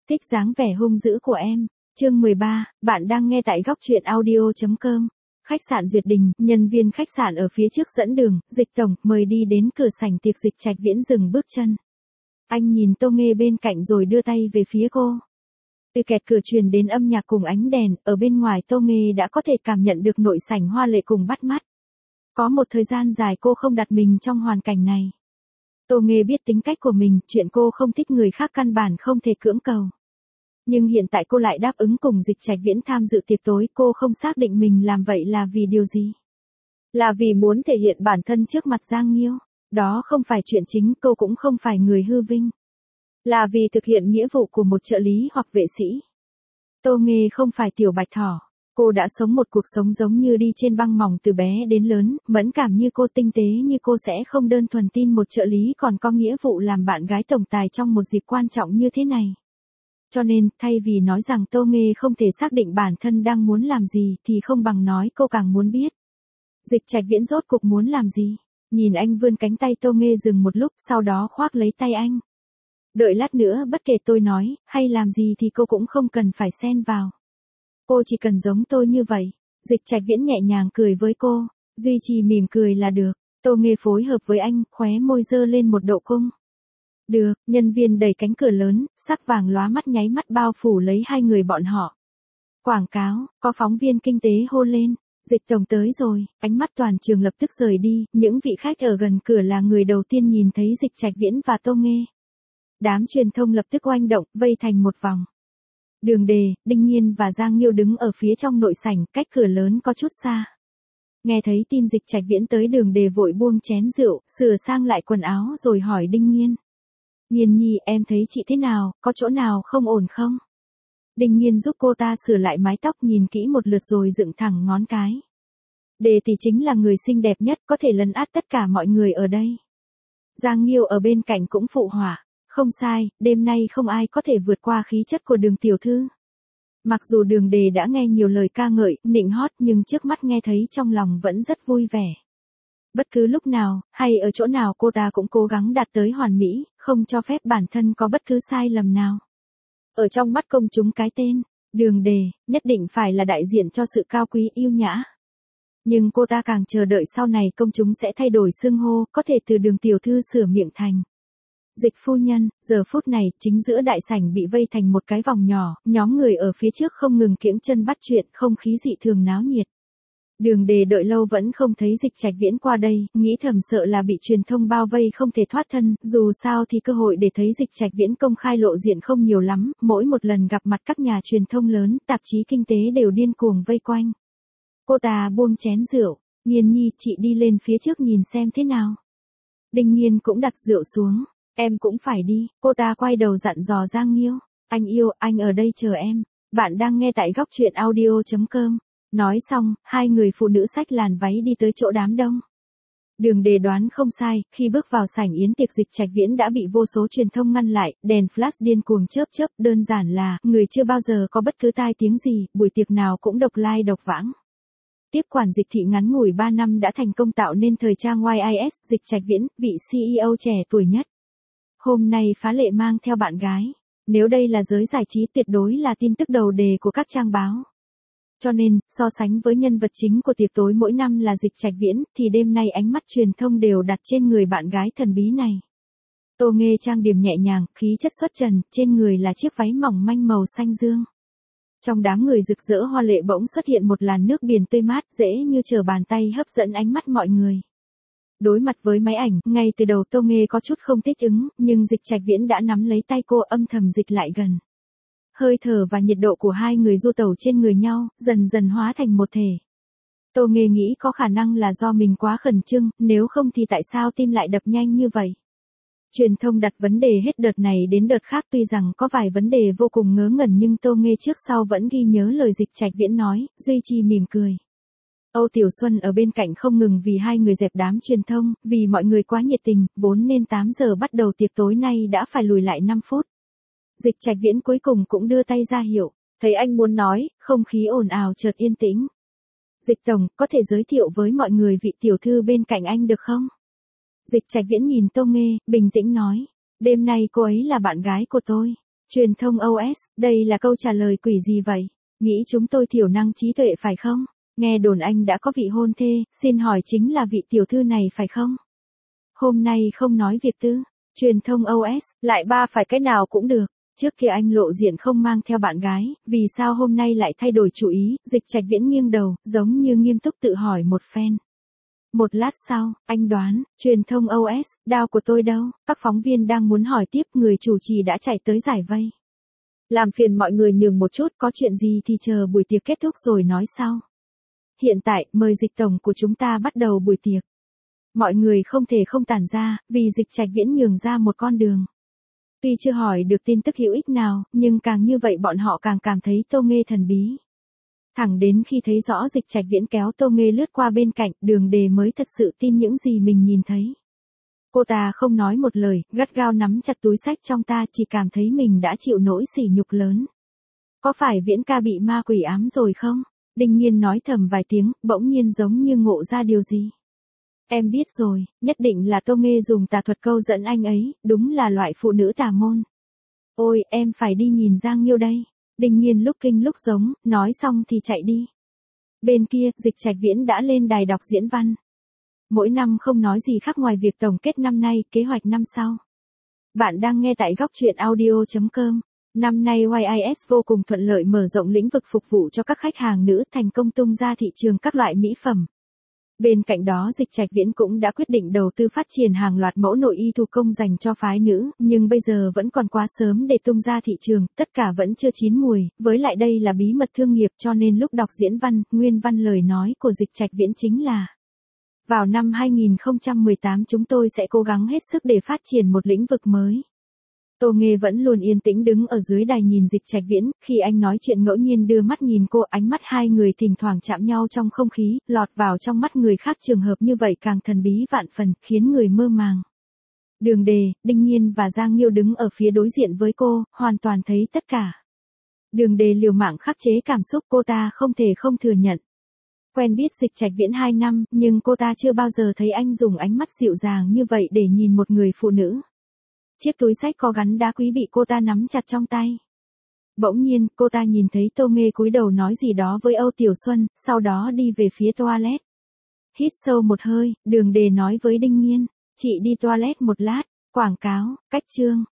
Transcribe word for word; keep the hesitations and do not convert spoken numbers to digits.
Thích dáng vẻ hung dữ của em. Chương mười ba, bạn đang nghe tại góc truyện audio chấm com. Khách sạn Duyệt Đình, nhân viên khách sạn ở phía trước dẫn đường, Dịch tổng, mời đi đến cửa sảnh tiệc. Dịch Trạch Viễn dừng bước chân. Anh nhìn Tô Nghê bên cạnh rồi đưa tay về phía cô. Từ kẹt cửa truyền đến âm nhạc cùng ánh đèn, ở bên ngoài Tô Nghê đã có thể cảm nhận được nội sảnh hoa lệ cùng bắt mắt. Có một thời gian dài cô không đặt mình trong hoàn cảnh này. Tô Nghê biết tính cách của mình, chuyện cô không thích người khác căn bản không thể cưỡng cầu. Nhưng hiện tại cô lại đáp ứng cùng Dịch Trạch Viễn tham dự tiệc tối, cô không xác định mình làm vậy là vì điều gì. Là vì muốn thể hiện bản thân trước mặt Giang Nghiêu. Đó không phải chuyện chính, cô cũng không phải người hư vinh. Là vì thực hiện nghĩa vụ của một trợ lý hoặc vệ sĩ. Tô Nghê không phải tiểu bạch thỏ. Cô đã sống một cuộc sống giống như đi trên băng mỏng từ bé đến lớn, mẫn cảm như cô, tinh tế như cô sẽ không đơn thuần tin một trợ lý còn có nghĩa vụ làm bạn gái tổng tài trong một dịp quan trọng như thế này. Cho nên, thay vì nói rằng Tô Nghê không thể xác định bản thân đang muốn làm gì thì không bằng nói cô càng muốn biết. Dịch Trạch Viễn rốt cuộc muốn làm gì? Nhìn anh vươn cánh tay, Tô Nghê dừng một lúc, sau đó khoác lấy tay anh. Đợi lát nữa bất kể tôi nói, hay làm gì thì cô cũng không cần phải xen vào. Cô chỉ cần giống tôi như vậy. Dịch Trạch Viễn nhẹ nhàng cười với cô, duy trì mỉm cười là được. Tô Nghê phối hợp với anh, khóe môi dơ lên một độ cung. Được, nhân viên đẩy cánh cửa lớn, sắc vàng lóa mắt nháy mắt bao phủ lấy hai người bọn họ. Quảng cáo, có phóng viên kinh tế hô lên, Dịch tổng tới rồi, ánh mắt toàn trường lập tức rời đi, những vị khách ở gần cửa là người đầu tiên nhìn thấy Dịch Trạch Viễn và Tô Nghê. Đám truyền thông lập tức oanh động, vây thành một vòng. Đường Đề, Đinh Nhiên và Giang Nghiêu đứng ở phía trong nội sảnh, cách cửa lớn có chút xa. Nghe thấy tin Dịch Trạch Viễn tới, Đường Đề vội buông chén rượu, sửa sang lại quần áo rồi hỏi Đinh Nhiên. Nhiên nhi, em thấy chị thế nào, có chỗ nào không ổn không? Đinh Nhiên giúp cô ta sửa lại mái tóc, nhìn kỹ một lượt rồi dựng thẳng ngón cái. Đề tỷ chính là người xinh đẹp nhất, có thể lấn át tất cả mọi người ở đây. Giang Nghiêu ở bên cạnh cũng phụ họa. Không sai, đêm nay không ai có thể vượt qua khí chất của Đường tiểu thư. Mặc dù Đường Đề đã nghe nhiều lời ca ngợi, nịnh hót, nhưng trước mắt nghe thấy trong lòng vẫn rất vui vẻ. Bất cứ lúc nào, hay ở chỗ nào cô ta cũng cố gắng đạt tới hoàn mỹ, không cho phép bản thân có bất cứ sai lầm nào. Ở trong mắt công chúng, cái tên Đường Đề nhất định phải là đại diện cho sự cao quý yêu nhã. Nhưng cô ta càng chờ đợi sau này công chúng sẽ thay đổi xưng hô, có thể từ Đường tiểu thư sửa miệng thành Dịch phu nhân. Giờ phút này, chính giữa đại sảnh bị vây thành một cái vòng nhỏ, nhóm người ở phía trước không ngừng kiễng chân bắt chuyện, không khí dị thường náo nhiệt. Đường Đề đợi lâu vẫn không thấy Dịch Trạch Viễn qua đây, nghĩ thầm sợ là bị truyền thông bao vây không thể thoát thân, dù sao thì cơ hội để thấy Dịch Trạch Viễn công khai lộ diện không nhiều lắm, mỗi một lần gặp mặt các nhà truyền thông lớn, tạp chí kinh tế đều điên cuồng vây quanh. Cô ta buông chén rượu, Nhiên nhi, chị đi lên phía trước nhìn xem thế nào. Đinh Nhiên cũng đặt rượu xuống. Em cũng phải đi, cô ta quay đầu dặn dò Giang Nghiêu. Anh yêu, anh ở đây chờ em. Bạn đang nghe tại góc truyện audio chấm com. Nói xong, hai người phụ nữ xách làn váy đi tới chỗ đám đông. Đường Đề đoán không sai, khi bước vào sảnh yến tiệc, Dịch Trạch Viễn đã bị vô số truyền thông ngăn lại, đèn flash điên cuồng chớp chớp, đơn giản là, người chưa bao giờ có bất cứ tai tiếng gì, buổi tiệc nào cũng độc lai độc vãng. Tiếp quản Dịch thị ngắn ngủi ba năm đã thành công tạo nên thời trang Y I S, Dịch Trạch Viễn, vị xê e ô trẻ tuổi nhất. Hôm nay phá lệ mang theo bạn gái. Nếu đây là giới giải trí, tuyệt đối là tin tức đầu đề của các trang báo. Cho nên, so sánh với nhân vật chính của tiệc tối mỗi năm là Dịch Trạch Viễn, thì đêm nay ánh mắt truyền thông đều đặt trên người bạn gái thần bí này. Tô Nghê trang điểm nhẹ nhàng, khí chất xuất trần, trên người là chiếc váy mỏng manh màu xanh dương. Trong đám người rực rỡ hoa lệ bỗng xuất hiện một làn nước biển tươi mát, dễ như trở bàn tay hấp dẫn ánh mắt mọi người. Đối mặt với máy ảnh, ngay từ đầu Tô Nghê có chút không thích ứng, nhưng Dịch Trạch Viễn đã nắm lấy tay cô, âm thầm dịch lại gần. Hơi thở và nhiệt độ của hai người du tẩu trên người nhau, dần dần hóa thành một thể. Tô Nghê nghĩ có khả năng là do mình quá khẩn trương, nếu không thì tại sao tim lại đập nhanh như vậy. Truyền thông đặt vấn đề hết đợt này đến đợt khác, tuy rằng có vài vấn đề vô cùng ngớ ngẩn nhưng Tô Nghê trước sau vẫn ghi nhớ lời Dịch Trạch Viễn nói, duy trì mỉm cười. Âu Tiểu Xuân ở bên cạnh không ngừng vì hai người dẹp đám truyền thông, vì mọi người quá nhiệt tình, vốn nên tám giờ bắt đầu tiệc tối nay đã phải lùi lại năm phút. Dịch Trạch Viễn cuối cùng cũng đưa tay ra hiệu, thấy anh muốn nói, không khí ồn ào chợt yên tĩnh. Dịch tổng, có thể giới thiệu với mọi người vị tiểu thư bên cạnh anh được không? Dịch Trạch Viễn nhìn Tô Nghê, bình tĩnh nói, đêm nay cô ấy là bạn gái của tôi. Truyền thông o ét, đây là câu trả lời quỷ gì vậy? Nghĩ chúng tôi thiểu năng trí tuệ phải không? Nghe đồn anh đã có vị hôn thê, xin hỏi chính là vị tiểu thư này phải không? Hôm nay không nói việc tư. Truyền thông o ét, lại ba phải cái nào cũng được. Trước kia anh lộ diện không mang theo bạn gái, vì sao hôm nay lại thay đổi chủ ý? Dịch Trạch Viễn nghiêng đầu, giống như nghiêm túc tự hỏi một phen. Một lát sau, anh đoán, truyền thông o ét, đao của tôi đâu? Các phóng viên đang muốn hỏi tiếp, người chủ trì đã chạy tới giải vây. Làm phiền mọi người nhường một chút, có chuyện gì thì chờ buổi tiệc kết thúc rồi nói sau. Hiện tại, mời Dịch tổng của chúng ta bắt đầu buổi tiệc. Mọi người không thể không tản ra, vì Dịch Trạch Viễn nhường ra một con đường. Tuy chưa hỏi được tin tức hữu ích nào, nhưng càng như vậy bọn họ càng cảm thấy Tô Nghê thần bí. Thẳng đến khi thấy rõ Dịch Trạch Viễn kéo Tô Nghê lướt qua bên cạnh, Đường Đề mới thật sự tin những gì mình nhìn thấy. Cô ta không nói một lời, gắt gao nắm chặt túi xách trong ta, chỉ cảm thấy mình đã chịu nỗi sỉ nhục lớn. Có phải Viễn ca bị ma quỷ ám rồi không? Đinh Nhiên nói thầm vài tiếng, bỗng nhiên giống như ngộ ra điều gì. Em biết rồi, nhất định là Tô Nghê dùng tà thuật câu dẫn anh ấy, đúng là loại phụ nữ tà môn. Ôi, em phải đi nhìn Giang Nhiêu đây. Đinh Nhiên lúc kinh lúc giống, nói xong thì chạy đi. Bên kia, Dịch Trạch Viễn đã lên đài đọc diễn văn. Mỗi năm không nói gì khác ngoài việc tổng kết năm nay, kế hoạch năm sau. Bạn đang nghe tại góc truyện audio chấm com. Năm nay i ét vô cùng thuận lợi mở rộng lĩnh vực phục vụ cho các khách hàng nữ, thành công tung ra thị trường các loại mỹ phẩm. Bên cạnh đó Dịch Trạch Viễn cũng đã quyết định đầu tư phát triển hàng loạt mẫu nội y thủ công dành cho phái nữ, nhưng bây giờ vẫn còn quá sớm để tung ra thị trường, tất cả vẫn chưa chín mùi, với lại đây là bí mật thương nghiệp cho nên lúc đọc diễn văn, nguyên văn lời nói của Dịch Trạch Viễn chính là: vào năm hai nghìn không trăm mười tám chúng tôi sẽ cố gắng hết sức để phát triển một lĩnh vực mới. Tô Nghê vẫn luôn yên tĩnh đứng ở dưới đài nhìn Dịch Trạch Viễn, khi anh nói chuyện ngẫu nhiên đưa mắt nhìn cô, ánh mắt hai người thỉnh thoảng chạm nhau trong không khí, lọt vào trong mắt người khác trường hợp như vậy càng thần bí vạn phần, khiến người mơ màng. Đường Đề, Đinh Nhiên và Giang Nhiêu đứng ở phía đối diện với cô, hoàn toàn thấy tất cả. Đường Đề liều mạng khắc chế cảm xúc, cô ta không thể không thừa nhận. Quen biết Dịch Trạch Viễn hai năm, nhưng cô ta chưa bao giờ thấy anh dùng ánh mắt dịu dàng như vậy để nhìn một người phụ nữ. Chiếc túi xách có gắn đá quý bị cô ta nắm chặt trong tay. Bỗng nhiên, cô ta nhìn thấy Tô Nghê cúi đầu nói gì đó với Âu Tiểu Xuân, sau đó đi về phía toilet. Hít sâu một hơi, Đường Đề nói với Đinh Nhiên, chị đi toilet một lát, quảng cáo, cách chương.